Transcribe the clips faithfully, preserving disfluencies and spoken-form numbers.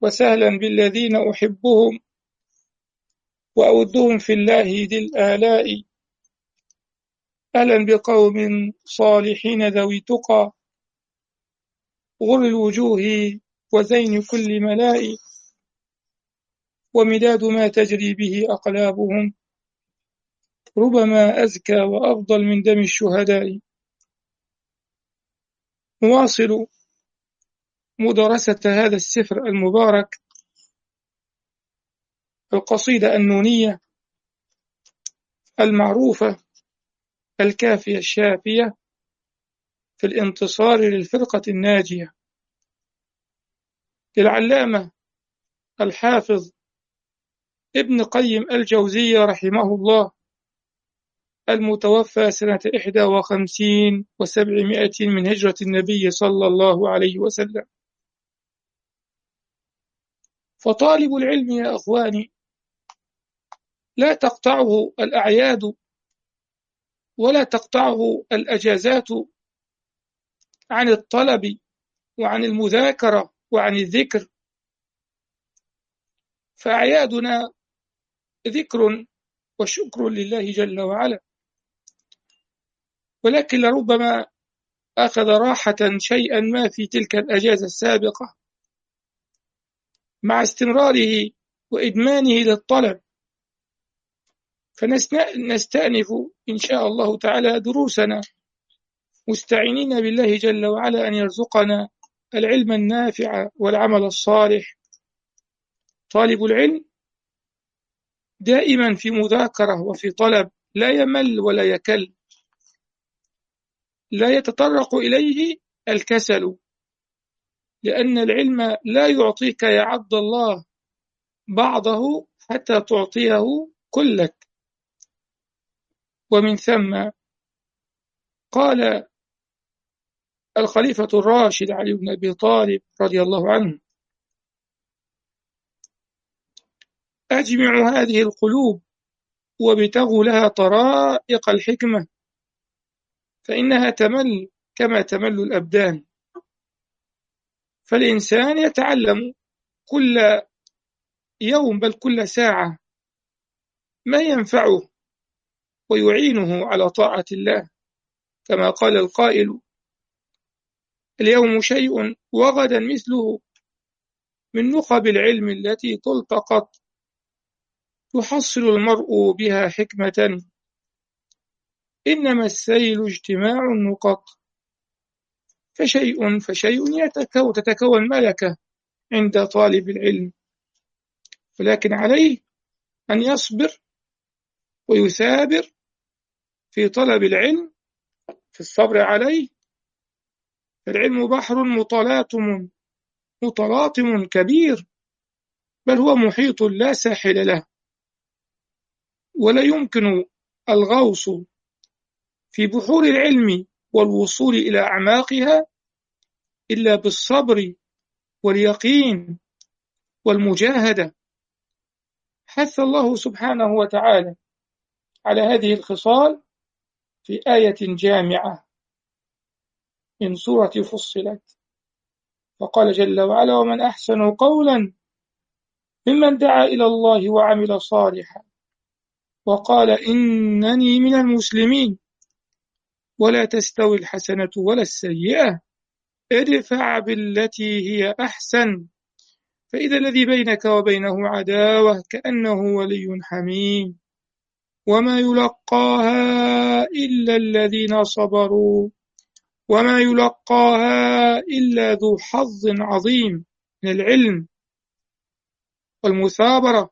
وسهلا بالذين أحبهم وأودهم في الله ذي الآلاء. أهلا بقوم صالحين ذوي تقى غر الوجوه وزين كل ملاء، ومداد ما تجري به أقلابهم ربما أزكى وأفضل من دم الشهداء. نواصل مدرسة هذا السفر المبارك، القصيدة النونية المعروفة الكافية الشافية في الانتصار للفرقة الناجية للعلامة الحافظ ابن قيم الجوزية رحمه الله، المتوفى سنة إحدى وخمسين وسبعمائة من هجرة النبي صلى الله عليه وسلم. فطالب العلم يا أخواني لا تقطعه الأعياد ولا تقطعه الأجازات عن الطلب وعن المذاكرة وعن الذكر، فأعيادنا ذكر وشكر لله جل وعلا، ولكن لربما أخذ راحة شيئا ما في تلك الأجازة السابقة مع استمراره وإدمانه للطلب، فنستأنف إن شاء الله تعالى دروسنا مستعينين بالله جل وعلا أن يرزقنا العلم النافع والعمل الصالح. طالب العلم دائما في مذاكرة وفي طلب، لا يمل ولا يكل، لا يتطرق إليه الكسل، لأن العلم لا يعطيك يا عبد الله بعضه حتى تعطيه كلك. ومن ثم قال الخليفة الراشد علي بن أبي طالب رضي الله عنه: أجمعوا هذه القلوب وابتغوا لها طرائق الحكمة، فإنها تمل كما تمل الأبدان. فالإنسان يتعلم كل يوم بل كل ساعة ما ينفعه ويعينه على طاعة الله، كما قال القائل: اليوم شيء وغدا مثله، من نخب العلم التي تلتقط يحصل المرء بها حكمة، إنما السيل اجتماع النقط. فشيء فشيء يتكون تتكون ملكة عند طالب العلم، ولكن عليه أن يصبر ويثابر في طلب العلم، في الصبر عليه. العلم بحر متلاطم متلاطم كبير، بل هو محيط لا ساحل له، ولا يمكن الغوص في بحور العلم والوصول إلى أعماقها إلا بالصبر واليقين والمجاهدة. حث الله سبحانه وتعالى على هذه الخصال في آية جامعة من سورة فصلت، فقال جل وعلا: ومن أحسن قولا ممن دعا إلى الله وعمل صالحا وقال إنني من المسلمين ولا تستوي الحسنة ولا السيئة ادفع بالتي هي أحسن فإذا الذي بينك وبينه عداوة كأنه ولي حميم وما يلقاها إلا الذين صبروا وما يلقاها إلا ذو حظ عظيم من العلم والمثابرة.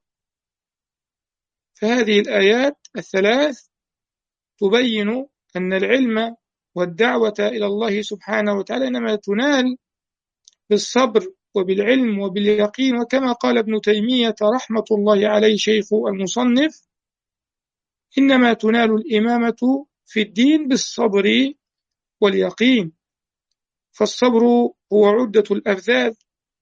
فهذه الآيات الثلاث تبين أن العلم والدعوة إلى الله سبحانه وتعالى إنما تنال بالصبر وبالعلم وباليقين، وكما قال ابن تيمية رحمة الله عليه شيخ المصنف: إنما تنال الإمامة في الدين بالصبر واليقين. فالصبر هو عدة الأفذاذ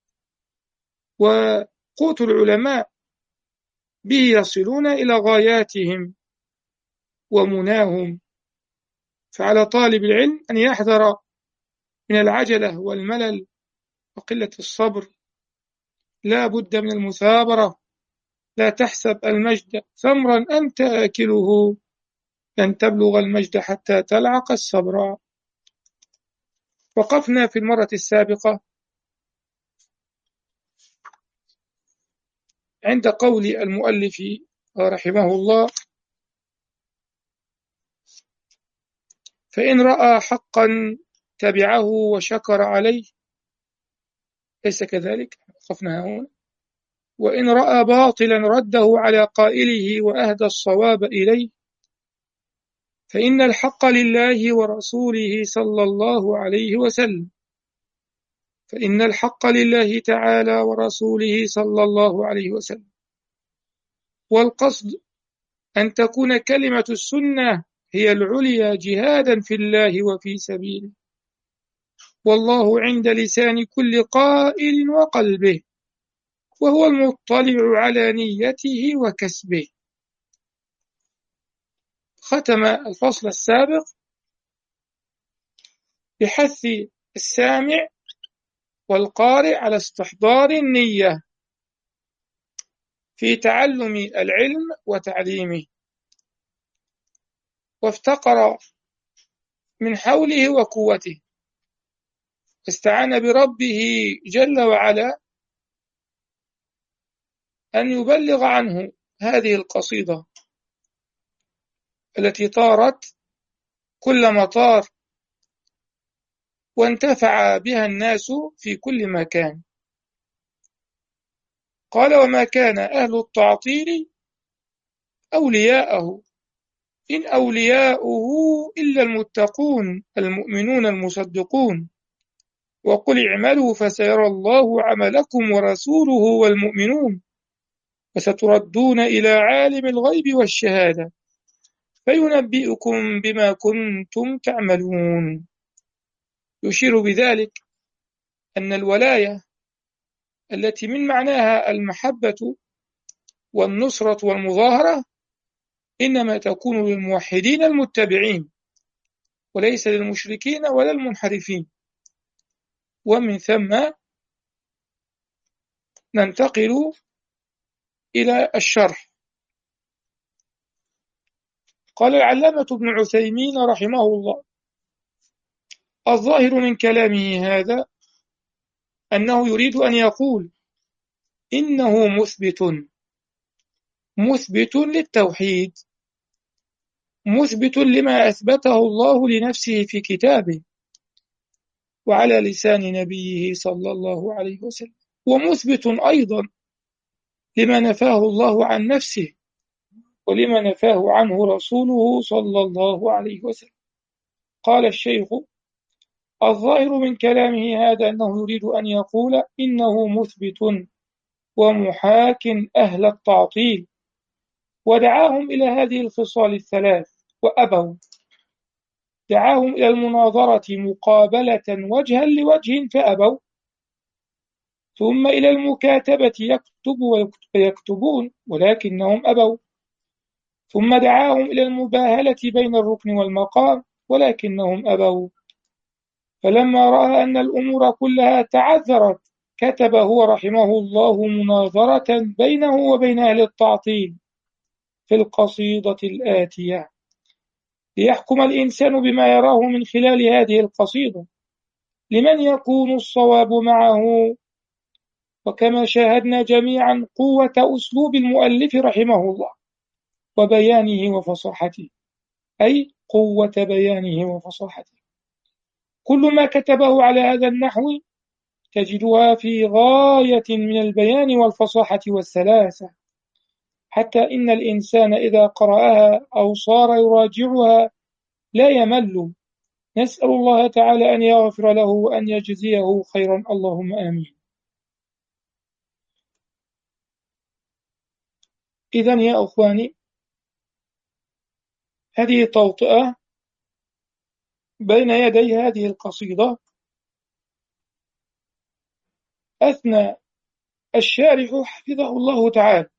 وقوت العلماء، به يصلون إلى غاياتهم ومناهم. فعلى طالب العلم أن يحذر من العجلة والملل وقلة الصبر، لا بد من المثابرة. لا تحسب المجد ثمرا أنت آكله، لن تبلغ المجد حتى تلعق الصبر. وقفنا في المرة السابقة عند قول المؤلف رحمه الله: فإن رأى حقا تبعه وشكر عليه، ليس كذلك؟ وقفنا هنا. وإن رأى باطلا رده على قائله وأهدى الصواب إليه، فإن الحق لله ورسوله صلى الله عليه وسلم، فإن الحق لله تعالى ورسوله صلى الله عليه وسلم. والقصد أن تكون كلمة السنة هي العليا جهادا في الله وفي سبيله، والله عند لسان كل قائل وقلبه، وهو المطلع على نيته وكسبه. ختم الفصل السابق بحث السامع والقارئ على استحضار النية في تعلم العلم وتعليمه، وافتقر من حوله وقوته، استعان بربه جل وعلا أن يبلغ عنه هذه القصيدة التي طارت كل مطار وانتفع بها الناس في كل مكان. قال: وما كان أهل التعطيل أولياءه، إن أولياؤه إلا المتقون المؤمنون المصدقون، وقل اعملوا فسيرى الله عملكم ورسوله والمؤمنون، وستردون إلى عالم الغيب والشهادة فينبئكم بما كنتم تعملون. يشير بذلك أن الولاية التي من معناها المحبة والنصرة والمظاهرة إنما تكون للموحدين المتبعين، وليس للمشركين ولا المنحرفين. ومن ثم ننتقل إلى الشرح. قال العلامة ابن عثيمين رحمه الله: الظاهر من كلامه هذا أنه يريد أن يقول إنه مثبت مثبت للتوحيد، مثبت لما أثبته الله لنفسه في كتابه وعلى لسان نبيه صلى الله عليه وسلم، ومثبت أيضا لما نفاه الله عن نفسه ولما نفاه عنه رسوله صلى الله عليه وسلم. قال الشيخ: الظاهر من كلامه هذا أنه يريد أن يقول إنه مثبت ومحاك أهل التعطيل، ودعاهم إلى هذه الخصال الثلاث وأبوا. دعاهم إلى المناظرة مقابلة وجها لوجه فأبوا، ثم إلى المكاتبة يكتب ويكتبون ولكنهم أبوا، ثم دعاهم إلى المباهلة بين الركن والمقام ولكنهم أبوا. فلما رأى أن الأمور كلها تعذرت كتب هو رحمه الله مناظرة بينه وبين أهل التعطيل في القصيدة الآتية، ليحكم الإنسان بما يراه من خلال هذه القصيدة لمن يكون الصواب معه. وكما شاهدنا جميعا قوة أسلوب المؤلف رحمه الله وبيانه وفصاحته، أي قوة بيانه وفصاحته، كل ما كتبه على هذا النحو تجدها في غاية من البيان والفصاحة والسلاسة، حتى إن الإنسان إذا قرأها أو صار يراجعها لا يمل. نسأل الله تعالى أن يغفر له وأن يجزيه خيرا، اللهم آمين. إذن يا أخواني، هذه توطئة بين يدي هذه القصيدة. أثنى الشارح حفظه الله تعالى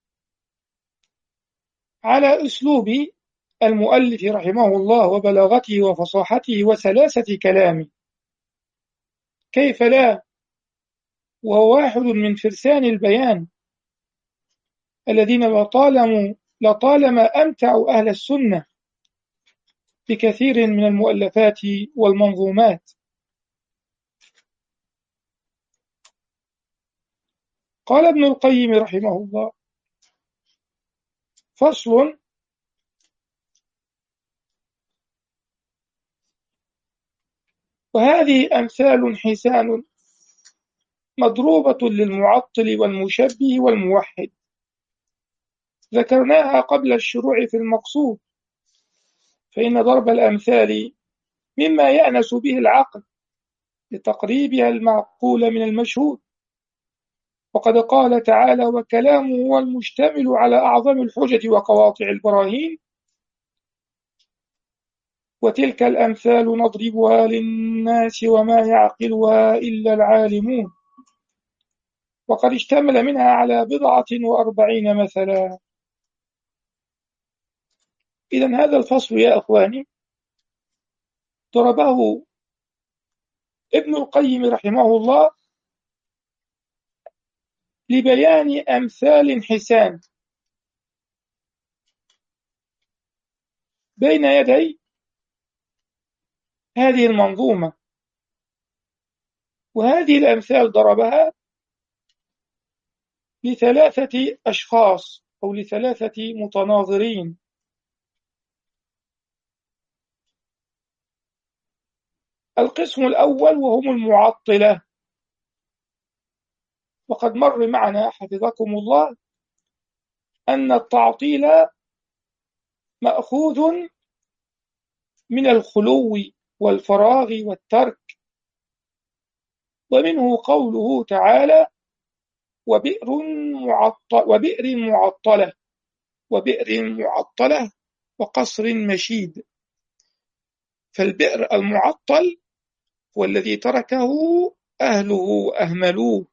على أسلوب المؤلف رحمه الله وبلاغته وفصاحته وسلاسة كلامه. كيف لا وهو واحد من فرسان البيان الذين لطالما لطالما أمتعوا أهل السنة بكثير من المؤلفات والمنظومات. قال ابن القيم رحمه الله: فصل: وهذه أمثال حسان مضروبة للمعطل والمشبه والموحد، ذكرناها قبل الشروع في المقصود، فإن ضرب الأمثال مما يأنس به العقل لتقريبها المعقول من المشهود. وقد قال تعالى: وكلامه هو المشتمل على أعظم الحجج وقواطع البراهين، وتلك الأمثال نضربها للناس وما يعقلها إلا العالمون. وقد اشتمل منها على بضعة وأربعين مثلا. إذن هذا الفصل يا أخواني ضربه ابن القيم رحمه الله لبيان أمثال حسان بين يدي هذه المنظومة. وهذه الأمثال ضربها لثلاثة أشخاص أو لثلاثة متناظرين. القسم الأول وهم المعطلة، وقد مر معنا حفظكم الله أن التعطيل مأخوذ من الخلو والفراغ والترك، ومنه قوله تعالى: وبئر معطلة وبئر معطلة وبئر معطلة وقصر مشيد. فالبئر المعطل هو الذي تركه أهله وأهملوه.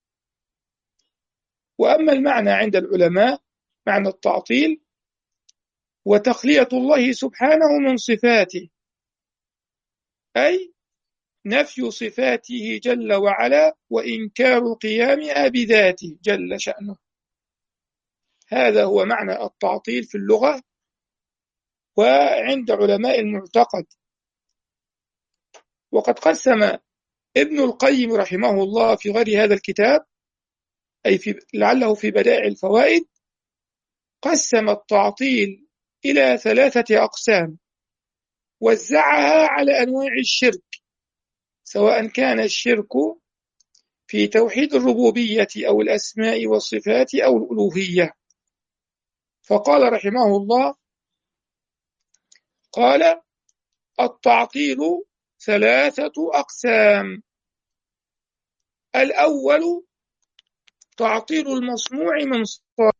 وأما المعنى عند العلماء معنى التعطيل وتخلية الله سبحانه من صفاته، أي نفي صفاته جل وعلا وإنكار قيامها بذاته جل شأنه. هذا هو معنى التعطيل في اللغة وعند علماء المعتقد. وقد قسم ابن القيم رحمه الله في غير هذا الكتاب، أي في لعله في بدائع الفوائد، قسم التعطيل إلى ثلاثة أقسام، وزعها على أنواع الشرك، سواء كان الشرك في توحيد الربوبية أو الأسماء والصفات أو الألوهية. فقال رحمه الله: قال: التعطيل ثلاثة أقسام. الأول تعطيل المصنوع من صفات،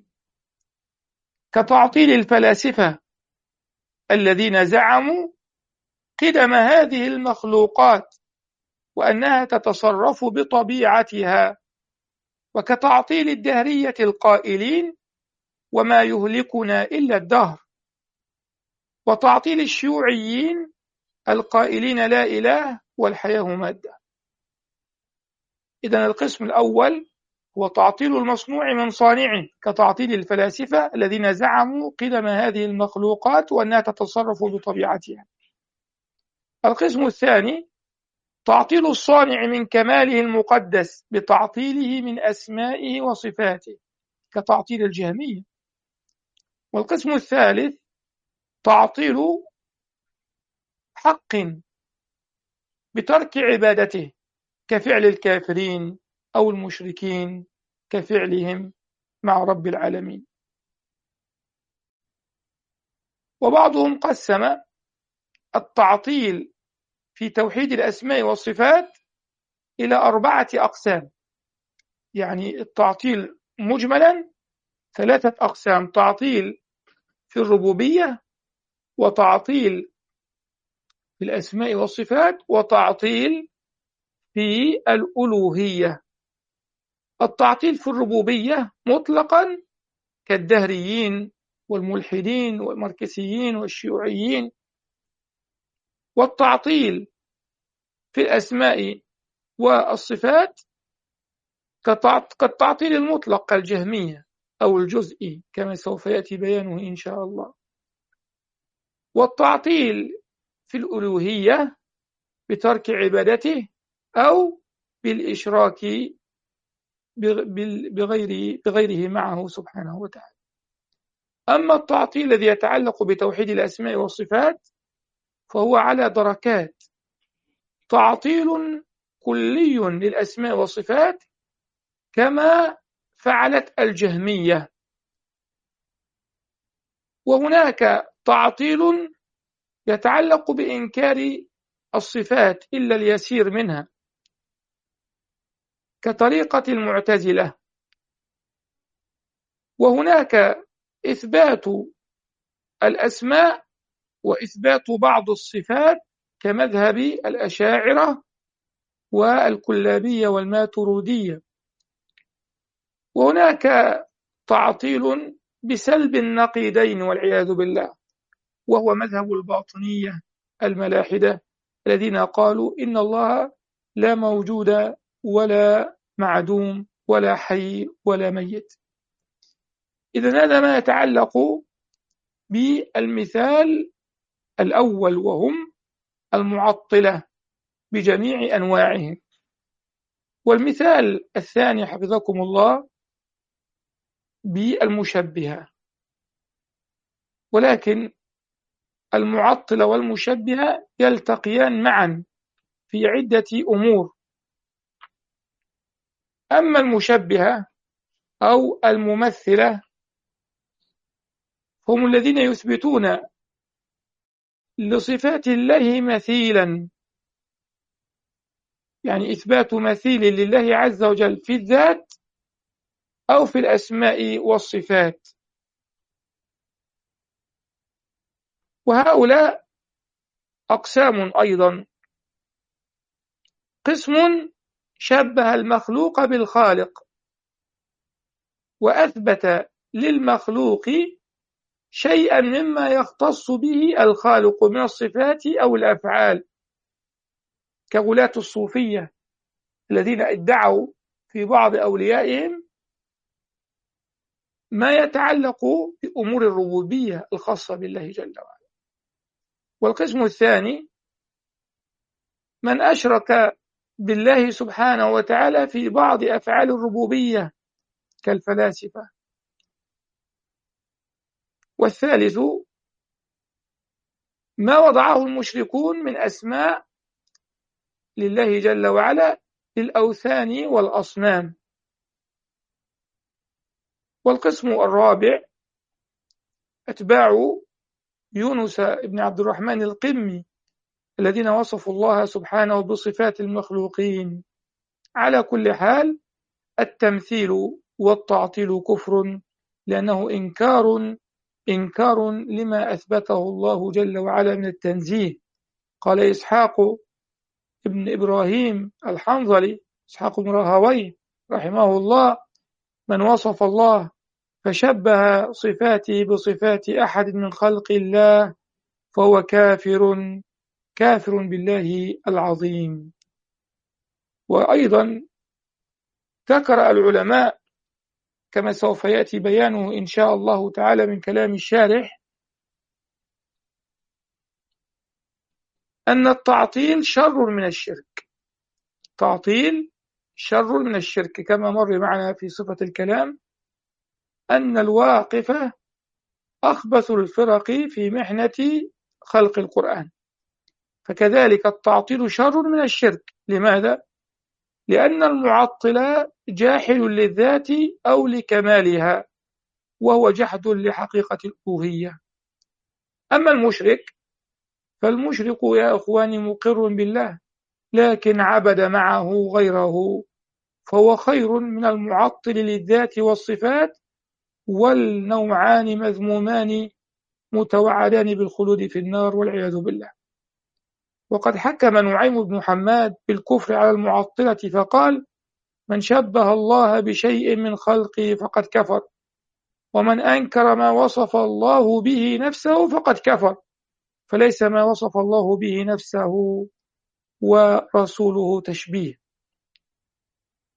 كتعطيل الفلاسفة الذين زعموا قدم هذه المخلوقات وأنها تتصرف بطبيعتها، وكتعطيل الدهرية القائلين وما يهلكنا إلا الدهر، وتعطيل الشيوعيين القائلين لا إله والحياة مادة. إذن القسم الأول هو تعطيل المصنوع من صانعه، كتعطيل الفلاسفة الذين زعموا قدم هذه المخلوقات وأنها تتصرف بطبيعتها. القسم الثاني تعطيل الصانع من كماله المقدس بتعطيله من أسمائه وصفاته، كتعطيل الجهمية. والقسم الثالث تعطيل حق بترك عبادته، كفعل الكافرين أو المشركين كفعلهم مع رب العالمين. وبعضهم قسم التعطيل في توحيد الأسماء والصفات إلى أربعة أقسام، يعني التعطيل مجملا ثلاثة أقسام: تعطيل في الربوبية، وتعطيل في الأسماء والصفات، وتعطيل في الألوهية. التعطيل في الربوبية مطلقا كالدهريين والملحدين والماركسيين والشيوعيين، والتعطيل في الأسماء والصفات كالتعطيل المطلق كالجهمية أو الجزئي كما سوف يأتي بيانه إن شاء الله. والتعطيل في الألوهية بترك عبادته أو بالإشراك بغيره, بغيره معه سبحانه وتعالى. أما التعطيل الذي يتعلق بتوحيد الأسماء والصفات فهو على دركات: تعطيل كلي للأسماء والصفات كما فعلت الجهمية، وهناك تعطيل يتعلق بإنكار الصفات إلا اليسير منها كطريقة المعتزلة، وهناك إثبات الأسماء وإثبات بعض الصفات كمذهب الأشاعرة والكلابية والماترودية، وهناك تعطيل بسلب النقيضين والعياذ بالله، وهو مذهب الباطنية الملاحدة الذين قالوا إن الله لا موجود ولا معدوم ولا حي ولا ميت. إذن هذا ما يتعلق بالمثال الأول، وهم المعطلة بجميع أنواعهم. والمثال الثاني حفظكم الله بالمشبهة، ولكن المعطلة والمشبهة يلتقيان معا في عدة أمور. أما المشبهة أو الممثلة هم الذين يثبتون لصفات الله مثيلا، يعني إثبات مثيل لله عز وجل في الذات أو في الأسماء والصفات. وهؤلاء أقسام أيضا: قسم شبه المخلوق بالخالق وأثبت للمخلوق شيئا مما يختص به الخالق من الصفات أو الأفعال، كغلاة الصوفية الذين ادعوا في بعض أوليائهم ما يتعلق بأمور الربوبية الخاصة بالله جل وعلا. والقسم الثاني من أشرك بالله سبحانه وتعالى في بعض أفعال الربوبية كالفلاسفة. والثالث ما وضعه المشركون من أسماء لله جل وعلا للأوثان والأصنام. والقسم الرابع أتباع يونس بن عبد الرحمن القمي الذين وصفوا الله سبحانه بصفات المخلوقين. على كل حال التمثيل والتعطيل كفر، لأنه إنكار إنكار لما أثبته الله جل وعلا من التنزيه. قال إسحاق ابن إبراهيم الحنظلي، إسحاق بن راهويه رحمه الله: من وصف الله فشبه صفاته بصفات أحد من خلق الله فهو كافر كافر بالله العظيم. وأيضا ذكر العلماء كما سوف يأتي بيانه إن شاء الله تعالى من كلام الشارح أن التعطيل شر من الشرك. تعطيل شر من الشرك، كما مر معنا في صفة الكلام أن الواقفة أخبث الفرق في محنة خلق القرآن، فكذلك التعطيل شر من الشرك. لماذا؟ لأن المعطل جاحل للذات أو لكمالها، وهو جحد لحقيقة الألوهية. أما المشرك فالمشرك يا أخواني مقر بالله لكن عبد معه غيره، فهو خير من المعطل للذات والصفات، والنوعان مذمومان متوعدان بالخلود في النار والعياذ بالله. وقد حكم نعيم بن حماد بالكفر على المعطلة فقال: من شبه الله بشيء من خلقه فقد كفر، ومن أنكر ما وصف الله به نفسه فقد كفر، فليس ما وصف الله به نفسه ورسوله تشبيه.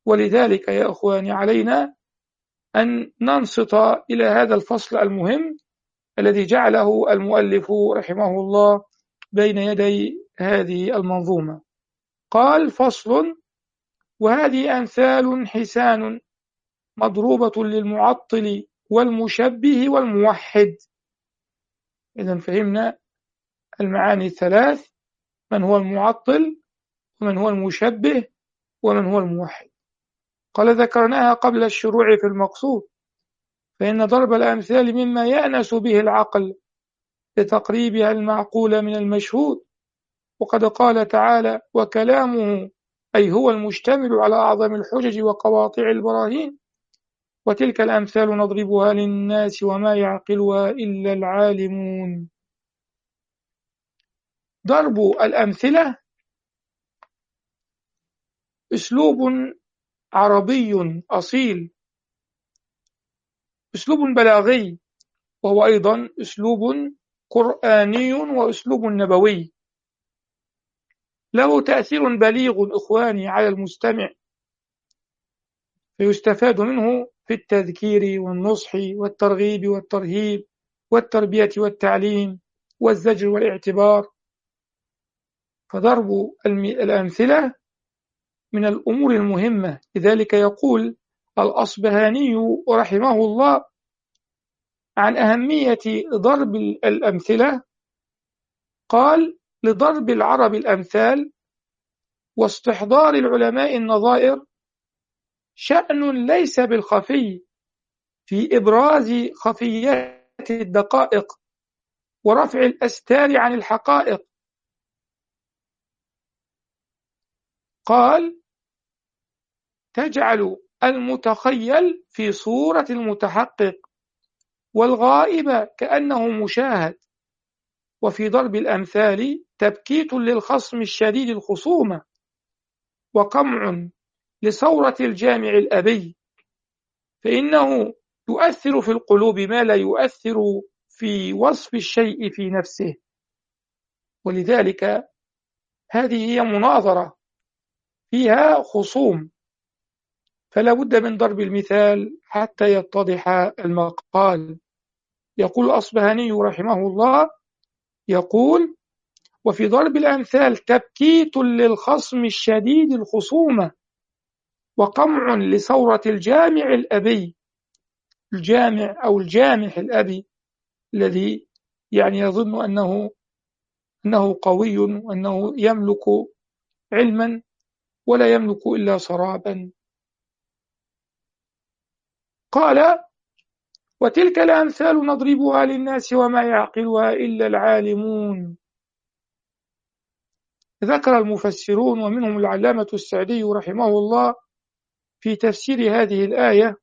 ولذلك يا أخواني علينا أن ننصت إلى هذا الفصل المهم الذي جعله المؤلف رحمه الله بين يدي هذه المنظومة. قال: فصل: وهذه أمثال حسان مضروبة للمعطل والمشبه والموحد. إذن فهمنا المعاني الثلاث: من هو المعطل، ومن هو المشبه، ومن هو الموحد. قال: ذكرناها قبل الشروع في المقصود، فإن ضرب الأمثال مما يأنس به العقل لتقريبها المعقول من المشهود. وقد قال تعالى: وكلامه أي هو المشتمل على أعظم الحجج وقواطع البراهين، وتلك الأمثال نضربها للناس وما يعقلها إلا العالمون. ضرب الأمثلة أسلوب عربي أصيل، أسلوب بلاغي، وهو أيضا أسلوب قرآني وأسلوب نبوي، له تأثير بليغ إخواني على المستمع، فيستفاد منه في التذكير والنصح والترغيب والترهيب والتربية والتعليم والزجر والاعتبار. فضرب الأمثلة من الأمور المهمة. لذلك يقول الأصبهاني رحمه الله عن أهمية ضرب الأمثلة، قال: لضرب العرب الأمثال واستحضار العلماء النظائر شأن ليس بالخفي في إبراز خفيات الدقائق ورفع الأستار عن الحقائق. قال: تجعل المتخيل في صورة المتحقق والغائب كأنه مشاهد. وفي ضرب الأمثال تبكيت للخصم الشديد الخصومة، وقمع لثورة الجامع الأبي، فإنه يؤثر في القلوب ما لا يؤثر في وصف الشيء في نفسه. ولذلك هذه هي مناظرة فيها خصوم، فلا بد من ضرب المثال حتى يتضح المقال. يقول الأصبهاني رحمه الله، يقول: وفي ضرب الأمثال تبكيت للخصم الشديد الخصومة، وقمع لثورة الجامع الأبي. الجامع أو الجامح الأبي الذي يعني يظن أنه أنه قوي وأنه يملك علما ولا يملك إلا سرابا. قال: وتلك الأمثال نضربها للناس وما يعقلها إلا العالمون. ذكر المفسرون ومنهم العلامة السعدي رحمه الله في تفسير هذه الآية،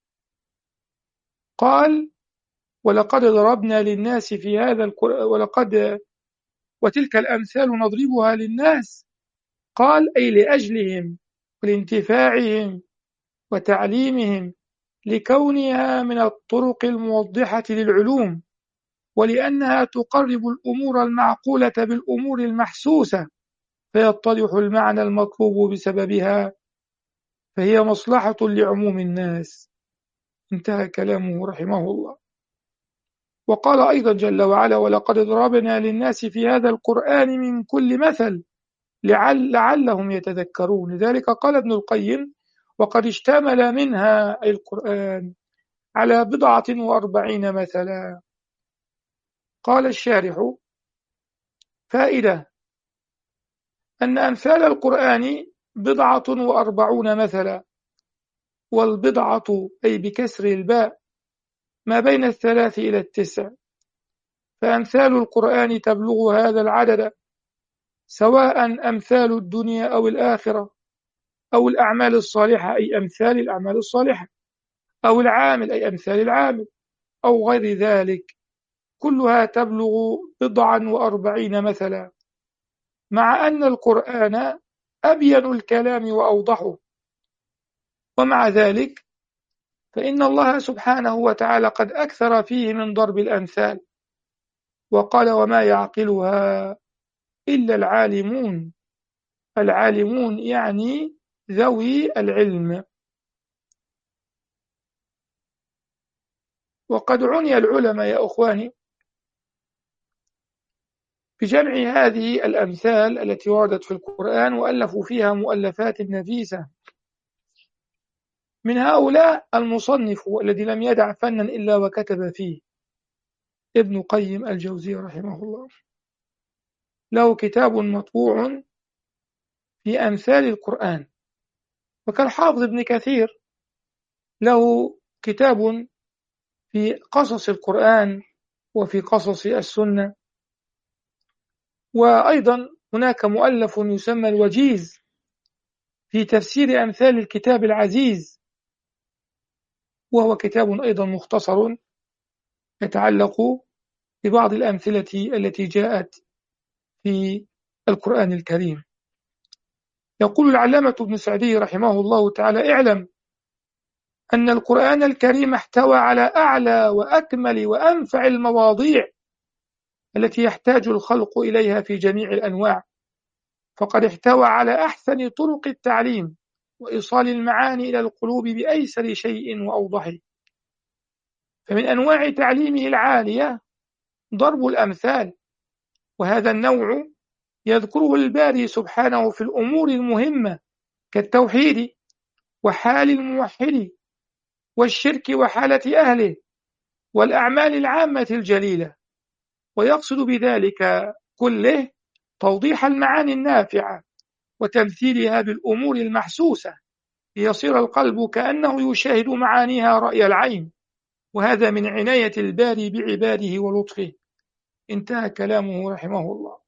قال: ولقد ضربنا للناس في هذا القرآن ولقد وتلك الأمثال نضربها للناس، قال: أي لأجلهم ولانتفاعهم وتعليمهم، لكونها من الطرق الموضحة للعلوم، ولأنها تقرب الأمور المعقولة بالأمور المحسوسة، فيتضح المعنى المطلوب بسببها، فهي مصلحة لعموم الناس. انتهى كلامه رحمه الله. وقال أيضا جل وعلا: ولقد ضربنا للناس في هذا القرآن من كل مثل لعل لعلهم يتذكرون. لذلك قال ابن القيم: وقد اشتمل منها أي القرآن على بضعة وأربعين مثلا. قال الشارح: فائدة: أن أمثال القرآن بضعة وأربعون مثلا، والبضعة أي بكسر الباء ما بين الثلاث إلى التسع، فأمثال القرآن تبلغ هذا العدد، سواء أمثال الدنيا أو الآخرة، أو الأعمال الصالحة أي أمثال الأعمال الصالحة، أو العامل أي أمثال العامل، أو غير ذلك، كلها تبلغ بضعا وأربعين مثلا، مع أن القرآن أبين الكلام وأوضحه. ومع ذلك فإن الله سبحانه وتعالى قد أكثر فيه من ضرب الأمثال، وقال: وما يعقلها إلا العالمون. العالمون يعني ذوي العلم. وقد عني العلماء يا أخواني بجمع هذه الأمثال التي وردت في القرآن وألفوا فيها مؤلفات نفيسة. من هؤلاء المصنف الذي لم يدع فنا إلا وكتب فيه، ابن قيم الجوزية رحمه الله، له كتاب مطبوع في أمثال القرآن. وكالحافظ ابن كثير له كتاب في قصص القرآن وفي قصص السنة. وأيضا هناك مؤلف يسمى الوجيز في تفسير أمثال الكتاب العزيز، وهو كتاب أيضا مختصر يتعلق ببعض الأمثلة التي جاءت في القرآن الكريم. يقول العلامة ابن سعدي رحمه الله تعالى: اعلم أن القرآن الكريم احتوى على أعلى وأكمل وأنفع المواضيع التي يحتاج الخلق إليها في جميع الأنواع، فقد احتوى على أحسن طرق التعليم وإيصال المعاني إلى القلوب بأيسر شيء وأوضحه. فمن أنواع تعليمه العالية ضرب الأمثال، وهذا النوع يذكره الباري سبحانه في الأمور المهمة كالتوحيد وحال الموحد والشرك وحالة أهله والأعمال العامة الجليلة، ويقصد بذلك كله توضيح المعاني النافعة وتمثيلها بالأمور المحسوسة ليصير القلب كأنه يشاهد معانيها رأي العين، وهذا من عناية الباري بعباده ولطفه. انتهى كلامه رحمه الله.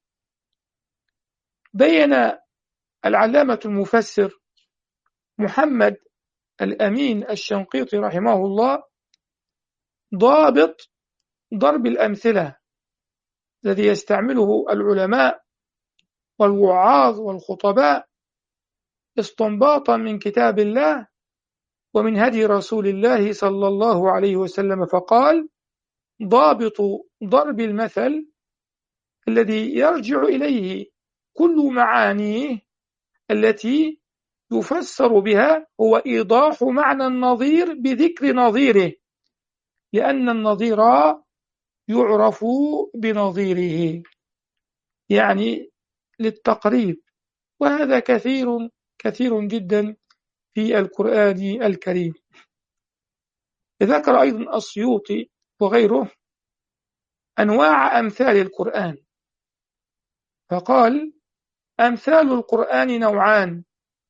بين العلامة المفسر محمد الأمين الشنقيطي رحمه الله ضابط ضرب الأمثلة الذي يستعمله العلماء والوعاظ والخطباء استنباطا من كتاب الله ومن هدي رسول الله صلى الله عليه وسلم، فقال: ضابط ضرب المثل الذي يرجع إليه كل معانيه التي يفسر بها هو إيضاح معنى النظير بذكر نظيره، لأن النظير يعرف بنظيره، يعني للتقريب، وهذا كثير كثير جدا في القرآن الكريم. ذكر أيضا السيوطي وغيره أنواع أمثال القرآن، فقال: أمثال القرآن نوعان،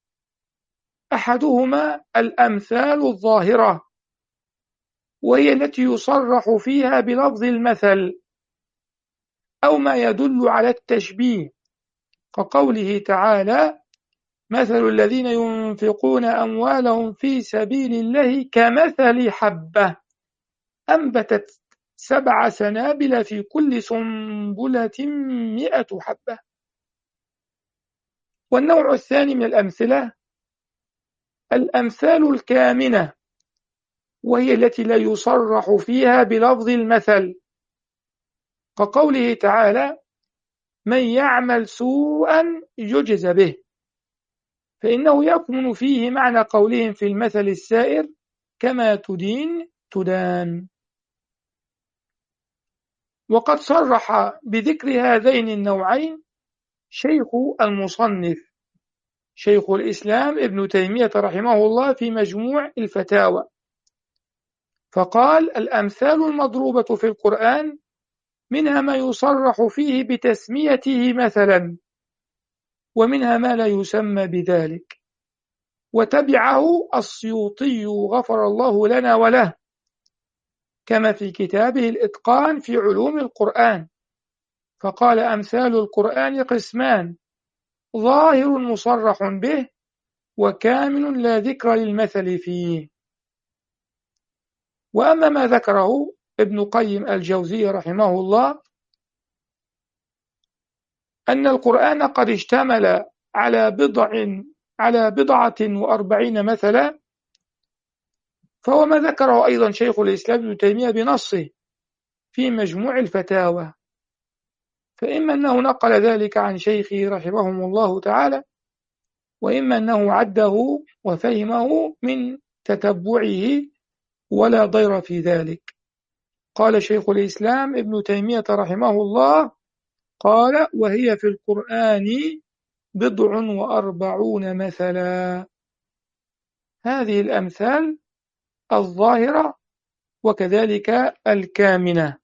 أحدهما الأمثال الظاهرة، وهي التي يصرح فيها بلفظ المثل أو ما يدل على التشبيه، كقوله تعالى: مثل الذين ينفقون أموالهم في سبيل الله كمثل حبة أنبتت سبع سنابل في كل سنبلة مئة حبة. والنوع الثاني من الأمثلة الأمثال الكامنة، وهي التي لا يصرح فيها بلفظ المثل، كقوله تعالى: من يعمل سوءا يجز به، فإنه يكمن فيه معنى قولهم في المثل السائر: كما تدين تدان. وقد صرح بذكر هذين النوعين شيخ المصنف شيخ الإسلام ابن تيمية رحمه الله في مجموع الفتاوى، فقال: الأمثال المضروبة في القرآن منها ما يصرح فيه بتسميته مثلا، ومنها ما لا يسمى بذلك. وتبعه السيوطي غفر الله لنا وله، كما في كتابه الإتقان في علوم القرآن، فقال: أمثال القرآن قسمان: ظاهر مصرح به، وكامل لا ذكر للمثل فيه. وأما ما ذكره ابن قيم الجوزية رحمه الله أن القرآن قد اشتمل على بضع على بضعة وأربعين مثلا، فهو ما ذكره أيضا شيخ الإسلام ابن تيمية بنصه في مجموع الفتاوى، فإما أنه نقل ذلك عن شيخه رحمه الله تعالى، وإما أنه عده وفهمه من تتبعه، ولا ضير في ذلك. قال شيخ الإسلام ابن تيمية رحمه الله، قال: وهي في القرآن بضع وأربعون مثلا. هذه الأمثال الظاهرة وكذلك الكامنة.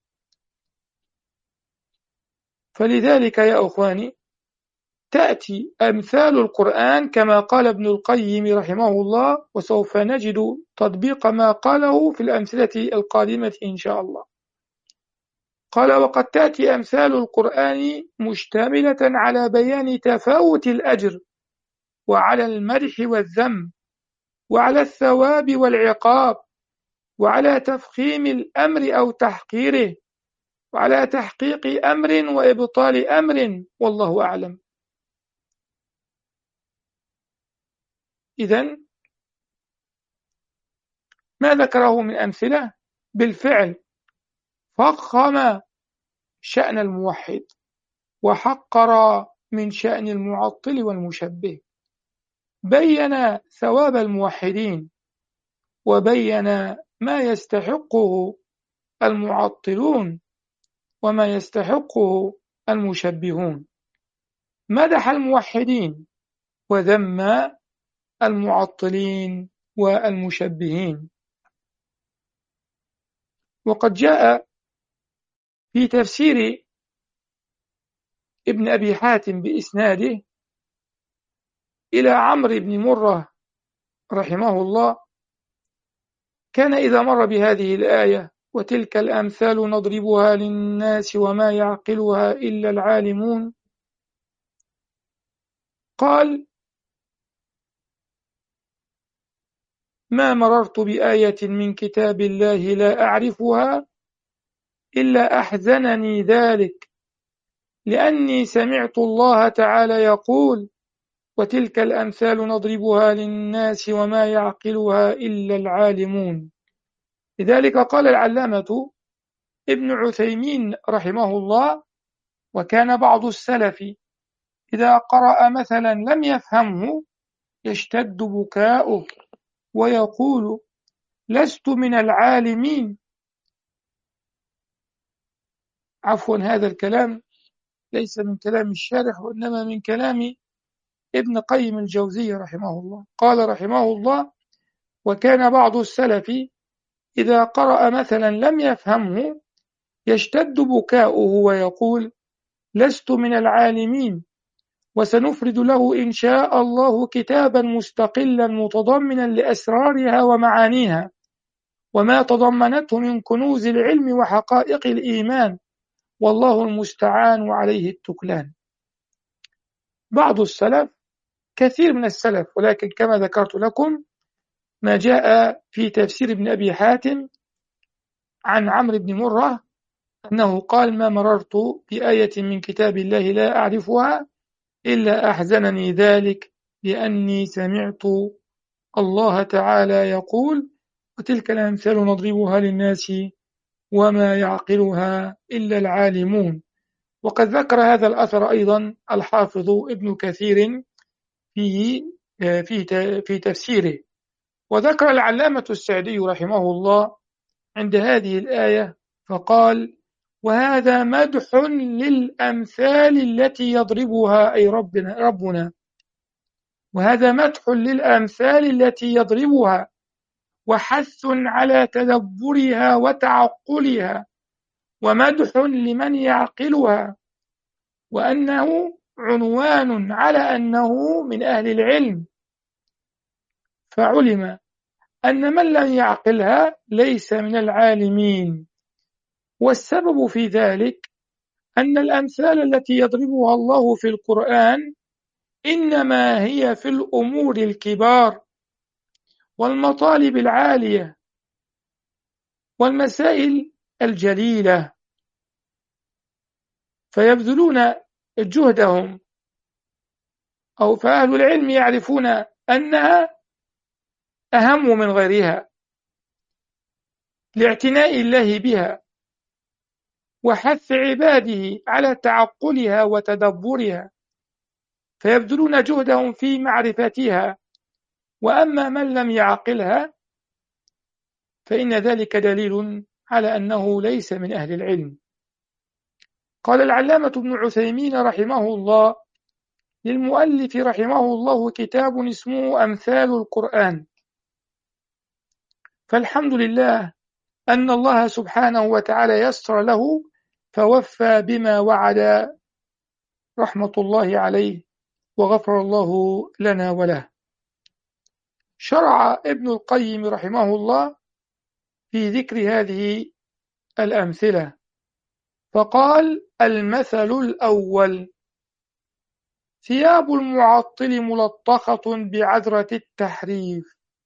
فلذلك يا أخواني تأتي أمثال القرآن كما قال ابن القيم رحمه الله، وسوف نجد تطبيق ما قاله في الأمثلة القادمة إن شاء الله. قال: وقد تأتي أمثال القرآن مشتملة على بيان تفاوت الأجر، وعلى المدح والذم، وعلى الثواب والعقاب، وعلى تفخيم الأمر أو تحقيره، وعلى تحقيق أمر وإبطال أمر، والله أعلم. إذن ما ذكره من أمثلة بالفعل فخم شأن الموحد، وحقر من شأن المعطل والمشبه، بين ثواب الموحدين، وبين ما يستحقه المعطلون وما يستحقه المشبهون، مدح الموحدين وذم المعطلين والمشبهين. وقد جاء في تفسير ابن أبي حاتم بإسناده إلى عمرو بن مرة رحمه الله، كان إذا مر بهذه الآية: وتلك الأمثال نضربها للناس وما يعقلها إلا العالمون، قال: ما مررت بآية من كتاب الله لا أعرفها إلا أحزنني ذلك، لأني سمعت الله تعالى يقول: وتلك الأمثال نضربها للناس وما يعقلها إلا العالمون. لذلك قال العلامة ابن عثيمين رحمه الله: وكان بعض السلف إذا قرأ مثلا لم يفهمه يشتد بكاؤه ويقول: لست من العالمين. عفوا، هذا الكلام ليس من كلام الشارح، وإنما من كلام ابن قيم الجوزية رحمه الله. قال رحمه الله: وكان بعض السلف إذا قرأ مثلا لم يفهمه يشتد بكاؤه ويقول: لست من العالمين، وسنفرد له إن شاء الله كتابا مستقلا متضمنا لأسرارها ومعانيها وما تضمنته من كنوز العلم وحقائق الإيمان، والله المستعان وعليه التكلان. بعض السلف، كثير من السلف، ولكن كما ذكرت لكم ما جاء في تفسير ابن أبي حاتم عن عمرو بن مرة أنه قال: ما مررت بآية من كتاب الله لا أعرفها إلا أحزنني ذلك، لأني سمعت الله تعالى يقول: وتلك الأمثال نضربها للناس وما يعقلها إلا العالمون. وقد ذكر هذا الأثر أيضا الحافظ ابن كثير في في في تفسيره. وذكر العلامة السعدي رحمه الله عند هذه الآية فقال: وهذا مدح للأمثال التي يضربها أي ربنا ربنا وهذا مدح للأمثال التي يضربها، وحث على تدبرها وتعقلها، ومدح لمن يعقلها، وأنه عنوان على أنه من أهل العلم، فعلم أن من لم يعقلها ليس من العالمين. والسبب في ذلك أن الأمثال التي يضربها الله في القرآن إنما هي في الأمور الكبار والمطالب العالية والمسائل الجليلة، فيبذلون جهدهم، أو فأهل العلم يعرفون أنها أهم من غيرها لاعتناء الله بها وحث عباده على تعقلها وتدبرها. فيبذلون جهدهم في معرفتها، وأما من لم يعقلها فإن ذلك دليل على أنه ليس من أهل العلم. قال العلامة ابن عثيمين رحمه الله: للمؤلف رحمه الله كتاب اسمه أمثال القرآن، فالحمد لله أن الله سبحانه وتعالى يسر له فوفى بما وعد، رحمة الله عليه وغفر الله لنا وله. شرع ابن القيم رحمه الله في ذكر هذه الأمثلة فقال: المثل الأول: ثياب المعطل ملطخة بعذرة التحريف،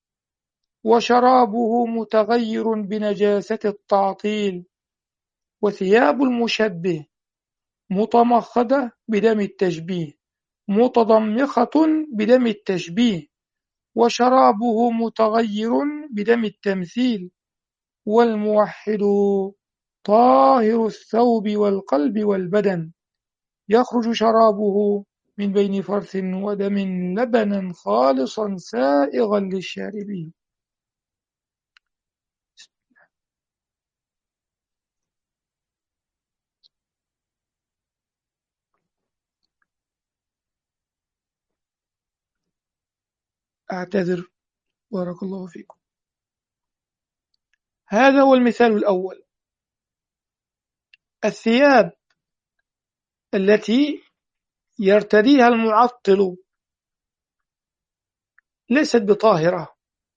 وشرابه متغير بنجاسة التعطيل، وثياب المشبه متمخضة بدم التشبيه، متضمخة بدم التشبيه، وشرابه متغير بدم التمثيل، والموحد طاهر الثوب والقلب والبدن، يخرج شرابه من بين فرث ودم لبنا خالصا سائغا للشاربين. أعتذر، بارك الله فيكم. هذا هو المثال الأول: الثياب التي يرتديها المعطل ليست بطاهرة،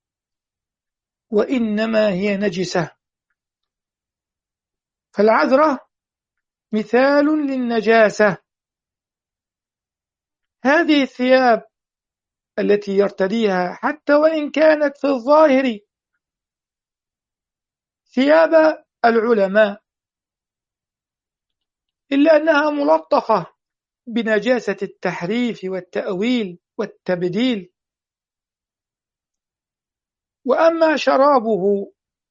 وإنما هي نجسة. فالعذرة مثال للنجاسة. هذه الثياب التي يرتديها حتى وإن كانت في الظاهر ثياب العلماء، إلا أنها ملطخة بنجاسة التحريف والتأويل والتبديل. وأما شرابه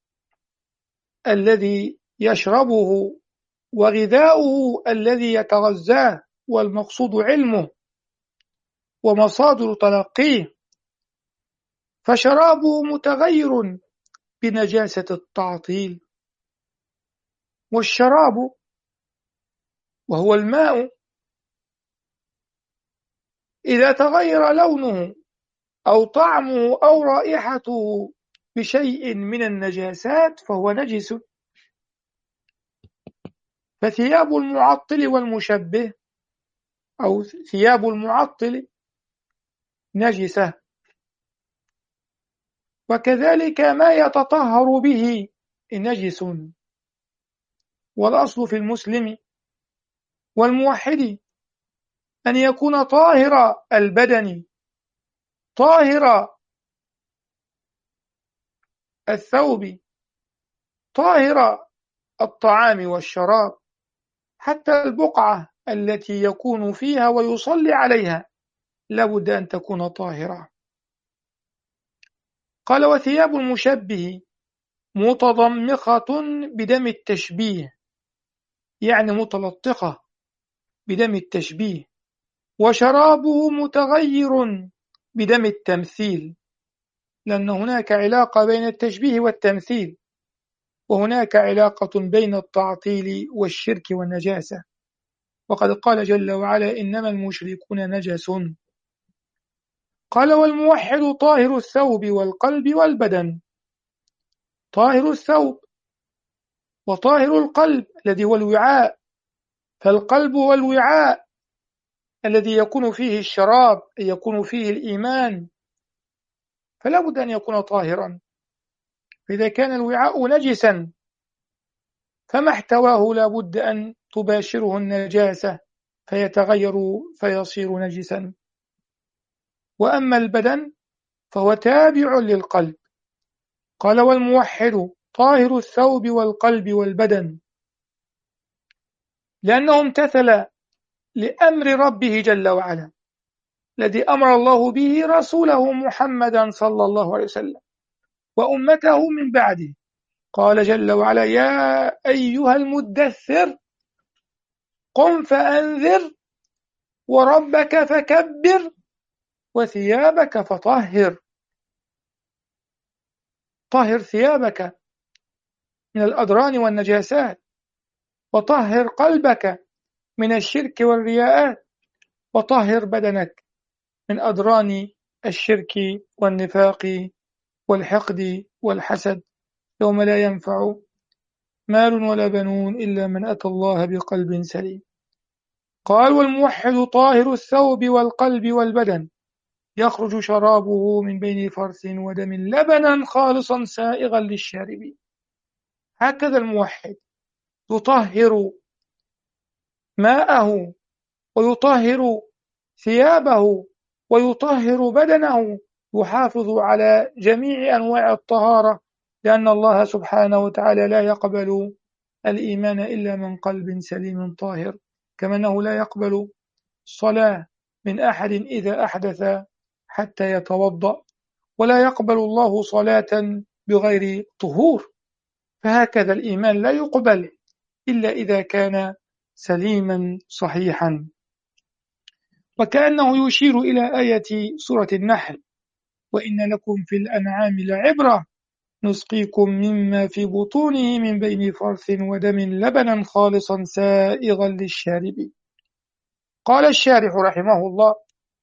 الذي يشربه وغذاؤه الذي يتغذاه، والمقصود علمه ومصادر تلقيه، فشرابه متغير بنجاسة التعطيل. والشراب وهو الماء إذا تغير لونه أو طعمه أو رائحته بشيء من النجاسات فهو نجس. فثياب المعطل والمشبه أو ثياب المعطل نجسة، وكذلك ما يتطهر به نجس. والأصل في المسلم والموحد أن يكون طاهر البدن، طاهر الثوب، طاهر الطعام والشراب، حتى البقعة التي يكون فيها ويصلي عليها لابد أن تكون طاهرة. قال: وثياب المشبه متضمخة بدم التشبيه، يعني متلطخة بدم التشبيه، وشرابه متغير بدم التمثيل، لأن هناك علاقة بين التشبيه والتمثيل، وهناك علاقة بين التعطيل والشرك والنجاسة. وقد قال جل وعلا: إنما المشركون نجس. قال: والموحد طاهر الثوب والقلب والبدن. طاهر الثوب وطاهر القلب الذي هو الوعاء، فالقلب هو الوعاء الذي يكون فيه الشراب، يكون فيه الإيمان، فلا بد أن يكون طاهرا. فإذا كان الوعاء نجسا فما احتواه لا بد أن تباشره النجاسة فيتغير فيصير نجسا. وأما البدن فهو تابع للقلب. قال: والموحد طاهر الثوب والقلب والبدن، لأنه امتثل لأمر ربه جل وعلا الذي أمر الله به رسوله محمدا صلى الله عليه وسلم وأمته من بعده. قال جل وعلا: يا أيها المدثر قم فأنذر وربك فكبر وثيابك فطهر. طهر ثيابك من الأدران والنجاسات، وطهر قلبك من الشرك والرياءات، وطهر بدنك من أدران الشرك والنفاق والحقد والحسد، يوم لا ينفع مال ولا بنون إلا من أتى الله بقلب سليم. قال: والموحد طاهر الثوب والقلب والبدن، يخرج شرابه من بين فرث ودم لبنا خالصا سائغا للشاربين. هكذا الموحد يطهر ماءه ويطهر ثيابه ويطهر بدنه، يحافظ على جميع أنواع الطهارة، لأن الله سبحانه وتعالى لا يقبل الإيمان إلا من قلب سليم طاهر، كما أنه لا يقبل الصلاة من أحد إذا أحدث حتى يتوضأ، ولا يقبل الله صلاة بغير طهور. فهكذا الإيمان لا يقبل إلا إذا كان سليما صحيحا. وكأنه يشير إلى آية سورة النحل: وإن لكم في الأنعام لعبرة نسقيكم مما في بطونه من بين فرث ودم لبنا خالصا سائغا للشاربين. قال الشارح رحمه الله: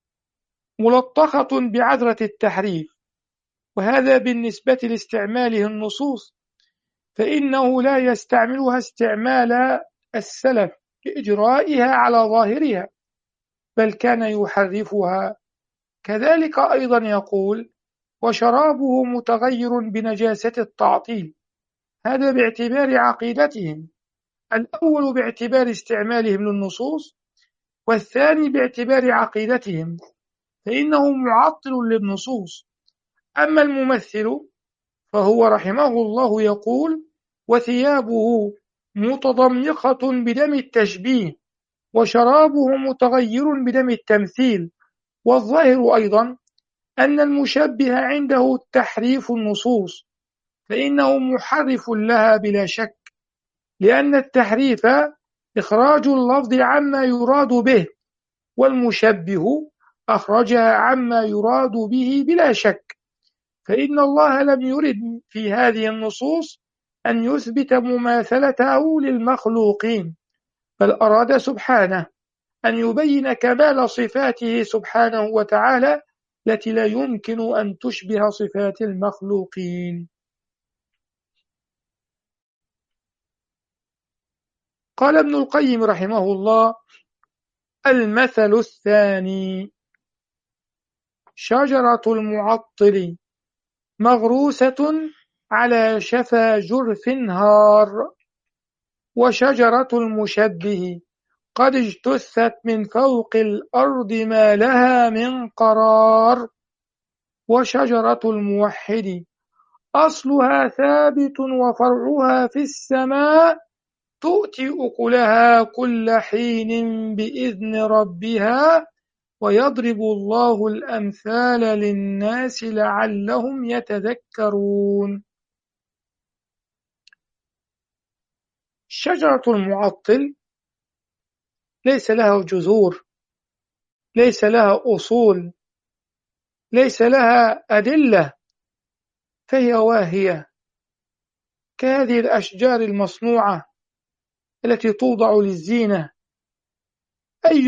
ملطخة بعذرة التحريف، وهذا بالنسبة لاستعماله النصوص، فإنه لا يستعملها استعمال السلف لإجرائها على ظاهرها، بل كان يحرفها. كذلك أيضا يقول: وشرابه متغير بنجاسة التعطيل، هذا باعتبار عقيدتهم، الأول باعتبار استعمالهم للنصوص، والثاني باعتبار عقيدتهم، فإنه معطل للنصوص. أما الممثل فهو رحمه الله يقول: وثيابه متضمخة بدم التشبيه، وشرابه متغير بدم التمثيل. والظاهر أيضا أن المشبه عنده تحريف النصوص، فإنه محرف لها بلا شك، لأن التحريف إخراج اللفظ عما يراد به، والمشبه أخرجها عما يراد به بلا شك. فإن الله لم يرد في هذه النصوص أن يثبت مماثلته للمخلوقين، بل أراد سبحانه أن يبين كمال صفاته سبحانه وتعالى التي لا يمكن أن تشبه صفات المخلوقين. قال ابن القيم رحمه الله: المثل الثاني: شجرة المعطل مغروسة على شفا جرف هار، وشجرة المشبه قد اجتثت من فوق الأرض ما لها من قرار، وشجرة الموحد أصلها ثابت وفرعها في السماء، تؤتي أكلها كل حين بإذن ربها، ويضرب الله الأمثال للناس لعلهم يتذكرون. الشجرة المعطل ليس لها جذور، ليس لها أصول، ليس لها أدلة، فهي واهية كهذه الأشجار المصنوعة التي توضع للزينة، أي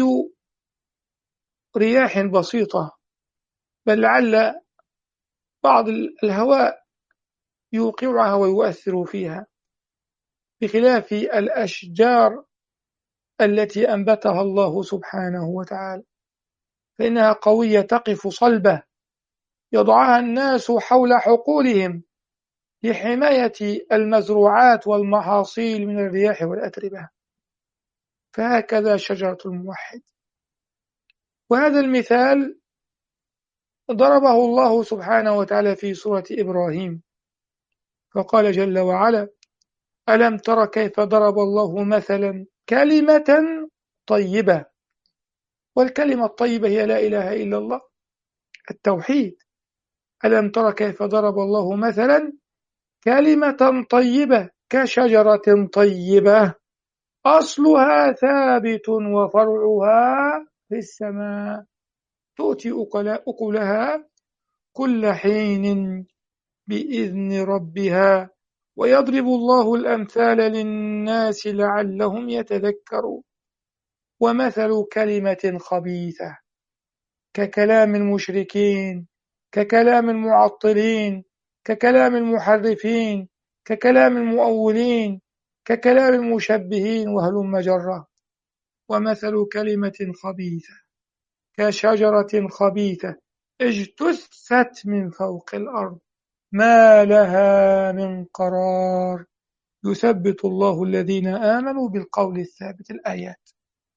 رياح بسيطة، بل لعل بعض الهواء يوقعها ويؤثر فيها، بخلاف الأشجار التي أنبتها الله سبحانه وتعالى، فإنها قوية تقف صلبة، يضعها الناس حول حقولهم لحماية المزروعات والمحاصيل من الرياح والأتربة. فهكذا شجرة الموحد. وهذا المثال ضربه الله سبحانه وتعالى في سورة إبراهيم، فقال جل وعلا: ألم تر كيف ضرب الله مثلا كلمة طيبة. والكلمة الطيبة هي لا إله إلا الله، التوحيد. ألم تر كيف ضرب الله مثلا كلمة طيبة كشجرة طيبة أصلها ثابت وفرعها في السماء تؤتي أكلها كل حين بإذن ربها ويضرب الله الأمثال للناس لعلهم يتذكرون. ومثل كلمة خبيثة ككلام المشركين، ككلام المعطلين، ككلام المحرفين، ككلام المؤولين، ككلام المشبهين وهلم جرة. ومثل كلمة خبيثة كشجرة خبيثة اجتثت من فوق الأرض ما لها من قرار يثبت الله الذين آمنوا بالقول الثابت. الآيات.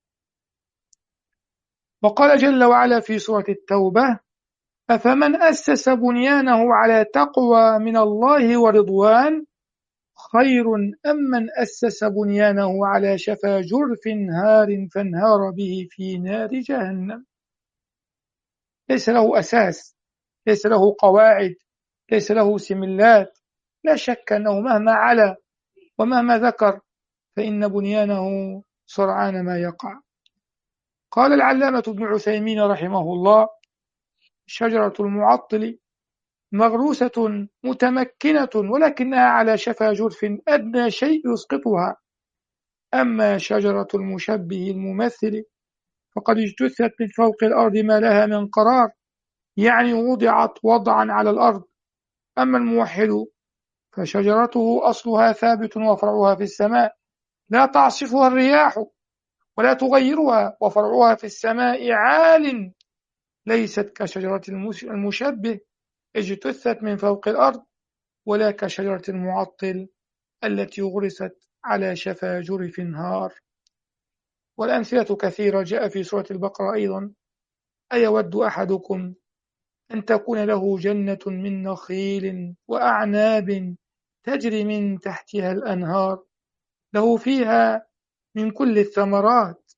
وقال جل وعلا في سورة التوبة: أفمن أسس بنيانه على تقوى من الله ورضوان خير أم من أسس بنيانه على شفا جرف هار فانهار به في نار جهنم. ليس له أساس، ليس له قواعد، ليس له سملات. لا شك أنه مهما علا ومهما ذكر فإن بنيانه سرعان ما يقع. قال العلامة ابن عثيمين رحمه الله: شجرة المعطل مغروسة متمكنة ولكنها على شفا جرف أدنى شيء يسقطها. أما شجرة المشبه الممثل فقد اجتثت من فوق الأرض ما لها من قرار، يعني وضعت وضعا على الأرض. أما الموحد فشجرته أصلها ثابت وفرعها في السماء، لا تعصفها الرياح ولا تغيرها، وفرعها في السماء عال، ليست كشجرة المشبه اجتثت من فوق الأرض، ولا كشجرة المعطل التي غرست على شفا جرف هار. والأمثلة كثيرة جاء في سورة البقرة أيضا: أيود أحدكم أن تكون له جنة من نخيل وأعناب تجري من تحتها الأنهار له فيها من كل الثمرات.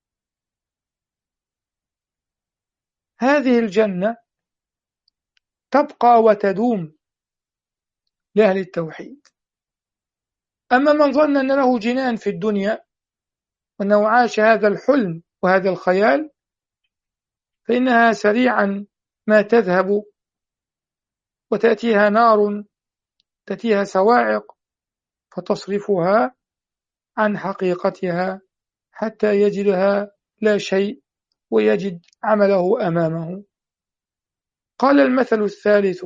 هذه الجنة تبقى وتدوم لأهل التوحيد. أما من ظن أن له جنان في الدنيا وأنه عاش هذا الحلم وهذا الخيال فإنها سريعا ما تذهب وتأتيها نار، تأتيها صواعق فتصرفها عن حقيقتها حتى يجدها لا شيء ويجد عمله أمامه. قال المثل الثالث: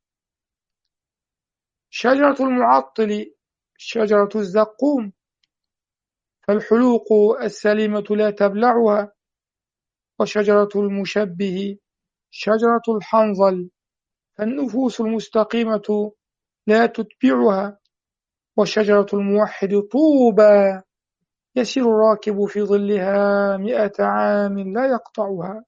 شجرة المعطل شجرة الزقوم، فالحلوق السليمة لا تبلعها. وشجرة المشبه شجرة الحنظل، فالنفوس المستقيمة لا تتبعها. وشجرة الموحد طوبى، يسير الراكب في ظلها مئة عام لا يقطعها.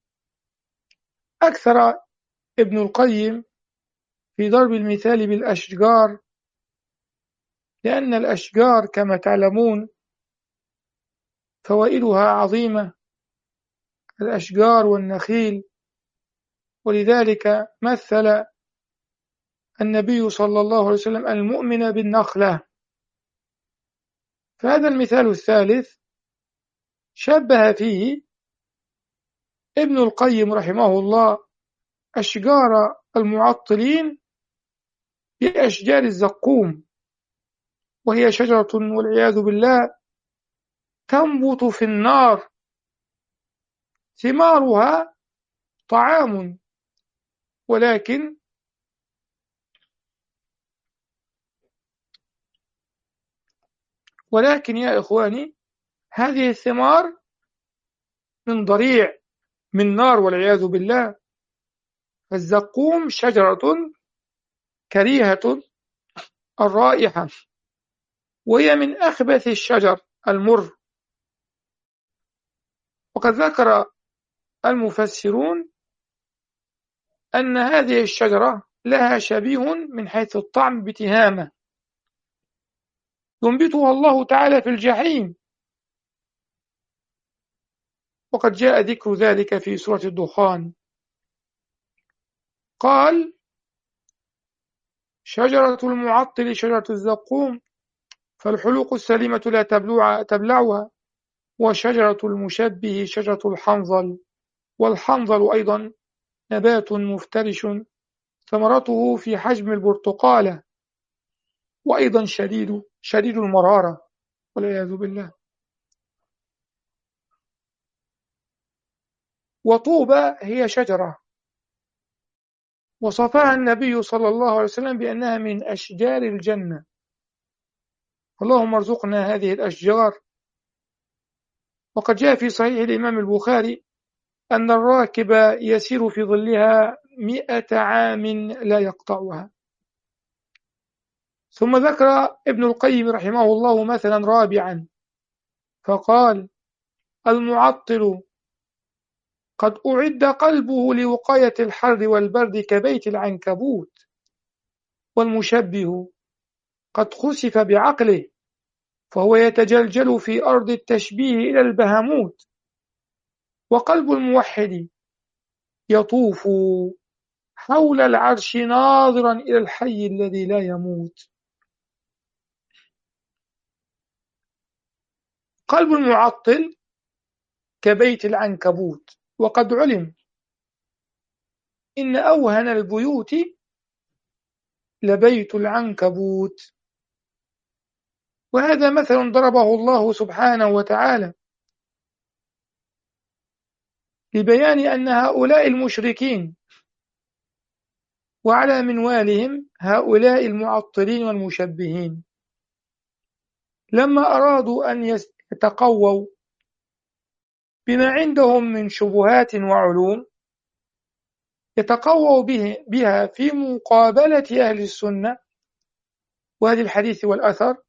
أكثر ابن القيم في ضرب المثال بالأشجار، لأن الأشجار كما تعلمون فوائدها عظيمة، الأشجار والنخيل، ولذلك مثل النبي صلى الله عليه وسلم المؤمن بالنخلة. فهذا المثال الثالث شبه فيه ابن القيم رحمه الله أشجار المعطلين بأشجار الزقوم، وهي شجرة والعياذ بالله تنبت في النار، ثمارها طعام، ولكن ولكن يا إخواني هذه الثمار من ضريع من نار والعياذ بالله. فالزقوم شجرة كريهة الرائحة، وهي من أخبث الشجر المر. وقد ذكر المفسرون أن هذه الشجرة لها شبيه من حيث الطعم بتهامة ينبتها الله تعالى في الجحيم، وقد جاء ذكر ذلك في سورة الدخان. قال: شجرة المعطل شجرة الزقوم، فالحلوق السليمة لا تبلعها، وشجرة المشبه شجرة الحنظل، والحنظل أيضا نبات مفترش ثمرته في حجم البرتقالة، وأيضا شديد شديد المرارة والعياذ بالله. وطوبى هي شجرة وصفها النبي صلى الله عليه وسلم بأنها من أشجار الجنة. اللهم ارزقنا هذه الأشجار. وقد جاء في صحيح الإمام البخاري أن الراكب يسير في ظلها مئة عام لا يقطعها. ثم ذكر ابن القيم رحمه الله مثلا رابعا فقال: المعطل قد أعد قلبه لوقاية الحر والبرد كبيت العنكبوت، والمشبه قد خسف بعقله فهو يتجلجل في أرض التشبيه إلى البهموت، وقلب الموحد يطوف حول العرش ناظرا إلى الحي الذي لا يموت. قلب المعطل كبيت العنكبوت، وقد علم إن أوهن البيوت لبيت العنكبوت. وهذا مثل ضربه الله سبحانه وتعالى لبيان أن هؤلاء المشركين وعلى منوالهم هؤلاء المعطلين والمشبهين لما أرادوا أن يتقووا بما عندهم من شبهات وعلوم يتقووا به بها في مقابلة أهل السنة وهذه الحديث والأثر،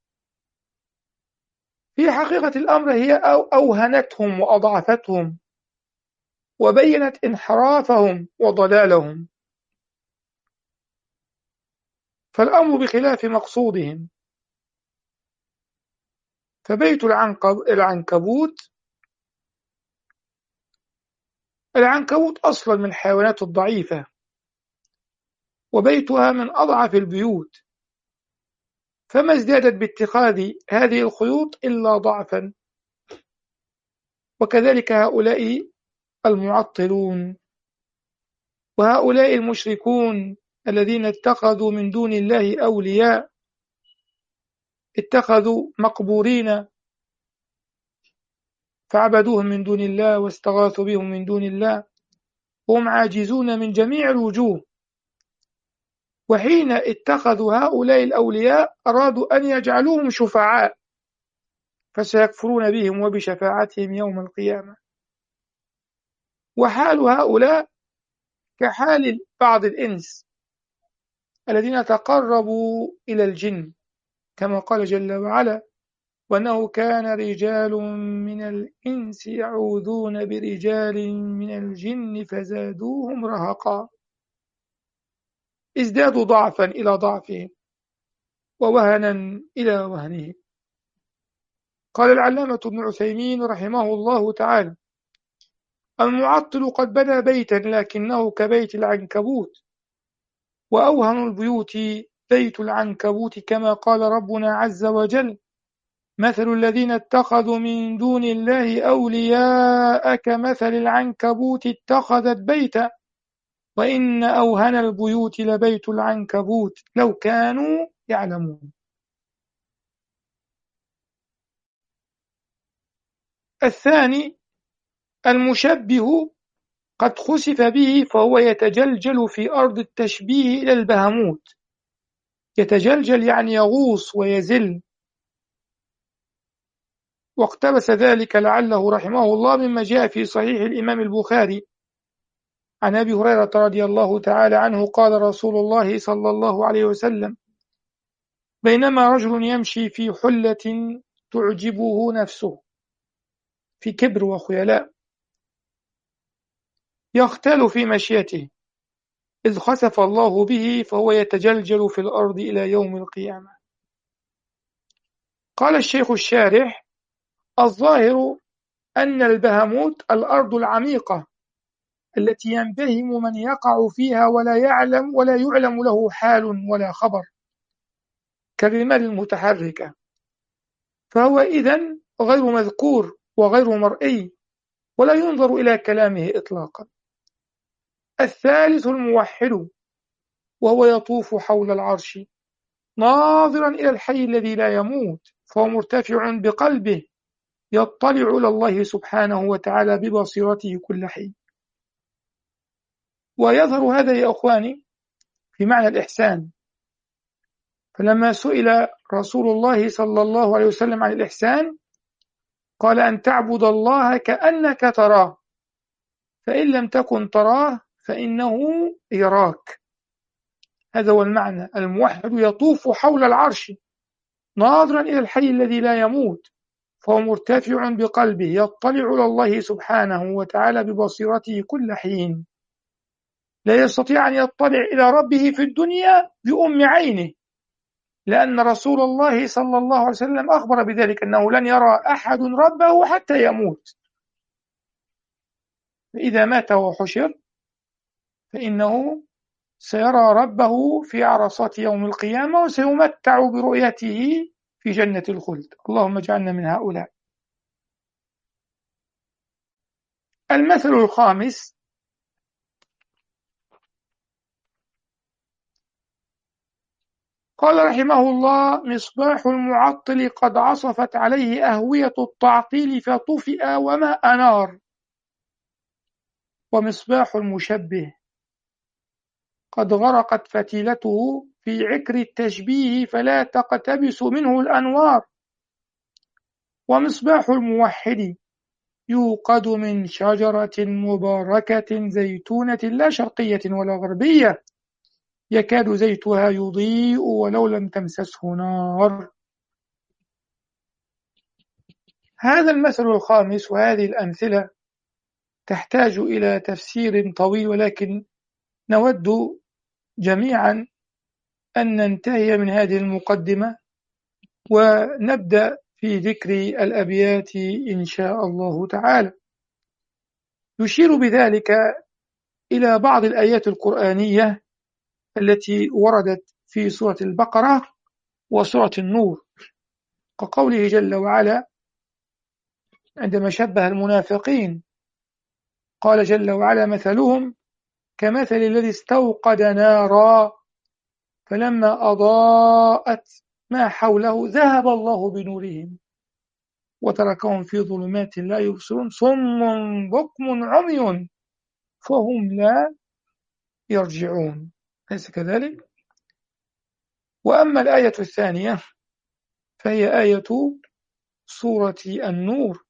في حقيقة الأمر هي أو أوهنتهم وأضعفتهم وبينت انحرافهم وضلالهم، فالأمر بخلاف مقصودهم. فبيت العنكبوت العنكبوت أصلا من الحيوانات الضعيفة، وبيتها من أضعف البيوت، فما ازدادت باتخاذ هذه الخيوط إلا ضعفا. وكذلك هؤلاء المعطلون وهؤلاء المشركون الذين اتخذوا من دون الله أولياء، اتخذوا مقبورين فعبدوهم من دون الله واستغاثوا بهم من دون الله، وهم عاجزون من جميع الوجوه. وحين اتخذوا هؤلاء الأولياء أرادوا أن يجعلوهم شفعاء، فسيكفرون بهم وبشفاعتهم يوم القيامة. وحال هؤلاء كحال بعض الإنس الذين تقربوا إلى الجن، كما قال جل وعلا: وأنه كان رجال من الإنس يعوذون برجال من الجن فزادوهم رهقا، ازدادوا ضعفا إلى ضعفهم ووهنا إلى وهنهم. قال العلامة ابن عثيمين رحمه الله تعالى: المعطل قد بنى بيتا لكنه كبيت العنكبوت، وأوهن البيوت بيت العنكبوت، كما قال ربنا عز وجل: مثل الذين اتخذوا من دون الله أولياء كمثل العنكبوت اتخذت بيتا وإن أوهن البيوت لبيت العنكبوت لو كانوا يعلمون. الثاني المشبه قد خسف به فهو يتجلجل في أرض التشبيه إلى البهموت. يتجلجل يعني يغوص ويزل، واقتبس ذلك لعله رحمه الله مما جاء في صحيح الإمام البخاري عن أبي هريرة رضي الله تعالى عنه قال رسول الله صلى الله عليه وسلم: بينما رجل يمشي في حلة تعجبه نفسه، في كبر وخيلاء، يختال في مشيته، إذ خسف الله به فهو يتجلجل في الأرض إلى يوم القيامة. قال الشيخ الشارح: الظاهر أن البهموت الأرض العميقة التي ينبهم من يقع فيها ولا يعلم ولا يعلم له حال ولا خبر، كالرمال المتحركة، فهو إذن غير مذكور وغير مرئي ولا ينظر إلى كلامه إطلاقا. الثالث الموحد، وهو يطوف حول العرش ناظرا إلى الحي الذي لا يموت، فهو مرتفع بقلبه يطلع إلى الله سبحانه وتعالى ببصيرته كل حين. ويظهر هذا يا أخواني في معنى الإحسان. فلما سئل رسول الله صلى الله عليه وسلم عن الإحسان قال أن تعبد الله كأنك تراه، فإن لم تكن تراه فإنه يراك. هذا هو المعنى. الموحد يطوف حول العرش ناظرا إلى الحي الذي لا يموت، فهو مرتفع بقلبه يطلع إلى الله سبحانه وتعالى ببصيرته كل حين. لا يستطيع أن يطلع إلى ربه في الدنيا بأم عينه، لأن رسول الله صلى الله عليه وسلم أخبر بذلك أنه لن يرى أحد ربه حتى يموت. فإذا مات وحشر فإنه سيرى ربه في عرصات يوم القيامة وسيمتع برؤيته في جنة الخلد. اللهم اجعلنا من هؤلاء. المثل الخامس: قال رحمه الله: مصباح المعطل قد عصفت عليه أهوية التعطيل فطفئ وما أنار، ومصباح المشبه قد غرقت فتيلته في عكر التشبيه فلا تقتبس منه الأنوار، ومصباح الموحد يوقد من شجرة مباركة زيتونة لا شرقية ولا غربية يكاد زيتها يضيء ولو لم تمسسه نار. هذا المثل الخامس وهذه الأمثلة تحتاج إلى تفسير طويل، ولكن نود جميعا أن ننتهي من هذه المقدمة ونبدأ في ذكر الأبيات إن شاء الله تعالى. يشير بذلك إلى بعض الآيات القرآنية التي وردت في سورة البقرة وسورة النور، كقوله جل وعلا عندما شبه المنافقين قال جل وعلا: مثلهم كمثل الذي استوقد نارا فلما أضاءت ما حوله ذهب الله بنورهم وتركهم في ظلمات لا يبصرون صم بكم عمي فهم لا يرجعون. أليس كذلك؟ وأما الآية الثانية فهي آية سورة النور: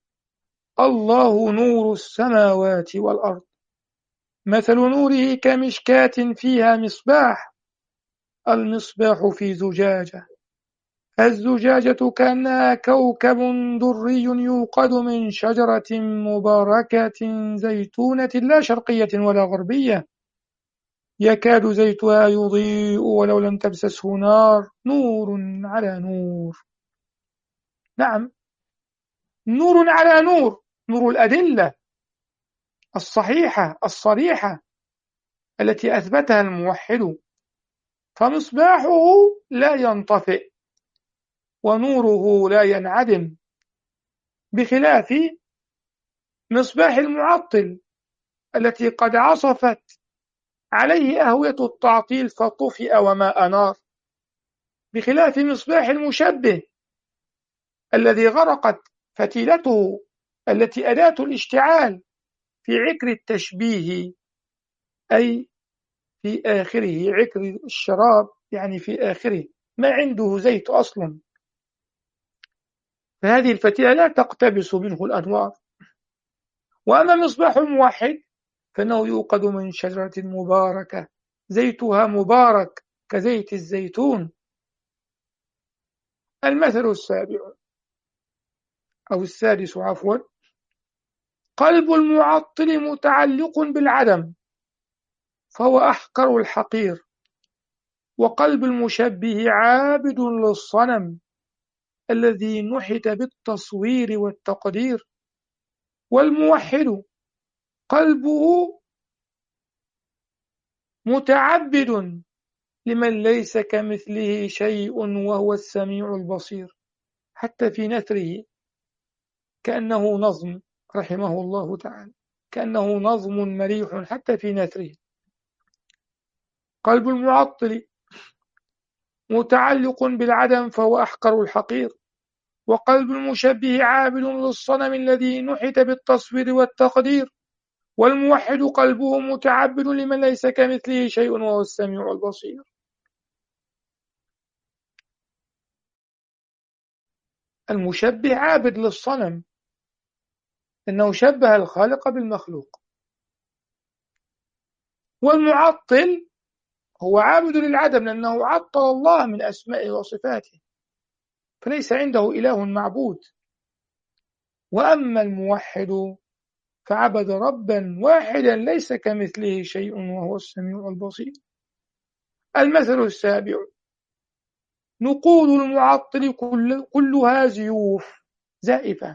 الله نور السماوات والأرض مثل نوره كمشكاة فيها مصباح المصباح في زجاجة الزجاجة كأنها كوكب دري يوقد من شجرة مباركة زيتونة لا شرقية ولا غربية يكاد زيتها يضيء ولو لم تمسسه نار نور على نور. نعم، نور على نور، نور الأدلة الصحيحة الصريحة التي أثبتها الموحد، فمصباحه لا ينطفئ ونوره لا ينعدم، بخلاف مصباح المعطل التي قد عصفت عليه أهوية التعطيل فطفئ وما أنار، بخلاف مصباح المشبه الذي غرقت فتيلته التي أداة الاشتعال في عكر التشبيه، أي في آخره، عكر الشراب يعني في آخره ما عنده زيت أصلا، فهذه الفتيلة لا تقتبس منه الأنوار. وأما مصباح الموحد فإنه يوقد من شجرة مباركة زيتها مبارك كزيت الزيتون. المثل السابع أو السادس عفوا: قلب المعطل متعلق بالعدم فهو أحقر الحقير، وقلب المشبه عابد للصنم الذي نحت بالتصوير والتقدير. والموحد قلبه متعبد لمن ليس كمثله شيء وهو السميع البصير، حتى في نثره كأنه نظم رحمه الله تعالى، كأنه نظم مريح حتى في نثره. قلب المعطل متعلق بالعدم فهو أحقر الحقير، وقلب المشبه عابد للصنم الذي نحت بالتصوير والتقدير، والموحد قلبه متعبد لمن ليس كمثله شيء وهو السميع البصير. المشبه عابد للصنم إنه شبه الخالق بالمخلوق، والمعطل هو عابد للعدم لأنه عطل الله من أسمائه وصفاته، فليس عنده إله معبود. وأما الموحد فعبد ربا واحدا ليس كمثله شيء وهو السميع البصير. المثل السابع: نقود المعطل كل كلها زيوف زائفة.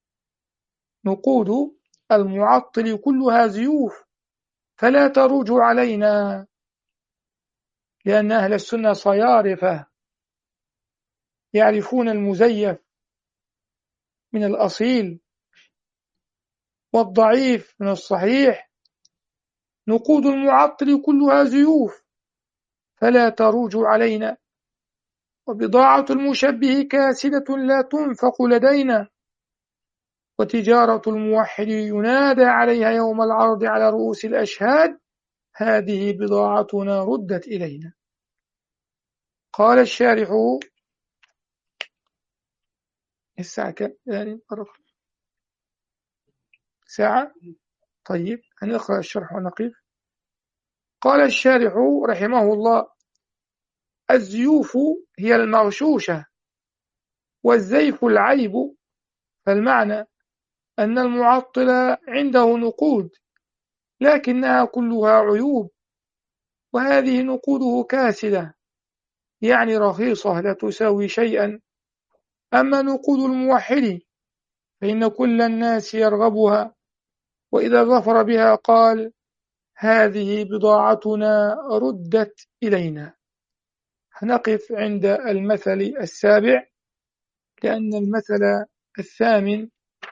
نقود المعطل كلها زيوف فلا تروج علينا، لأن أهل السنة صيارفة يعرفون المزيف من الأصيل والضعيف من الصحيح. نقود المعطل كلها زيوف فلا تروج علينا، وبضاعة المشبه كاسدة لا تنفق لدينا، وتجارة الموحد ينادى عليها يوم العرض على رؤوس الأشهاد: هذه بضاعتنا ردت إلينا. قال الشارح: الساعة كم؟ يعني ساعة؟ طيب هنقرأ الشرح ونقف. قال الشارح رحمه الله: الزيوف هي المغشوشة، والزيف العيب. فالمعنى أن المعطل عنده نقود لكنها كلها عيوب، وهذه نقوده كاسدة يعني رخيصة لا تساوي شيئا. أما نقود الموحد فإن كل الناس يرغبها، وإذا ظفر بها قال: هذه بضاعتنا ردت إلينا. هنقف عند المثل السابع، لأن المثل الثامن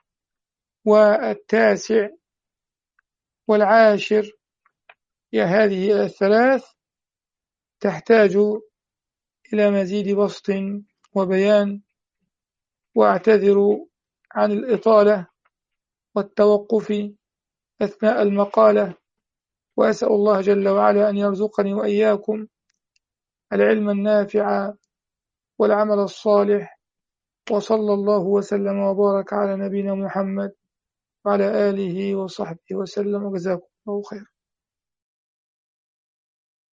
والتاسع والعاشر هي هذه الثلاث تحتاج إلى مزيد بسط وبيان، وأعتذر عن الإطالة والتوقف أثناء المقالة، وأسأل الله جل وعلا أن يرزقني وإياكم العلم النافع والعمل الصالح، وصلى الله وسلم وبارك على نبينا محمد وعلى آله وصحبه وسلم، وجزاكم الله خيرا.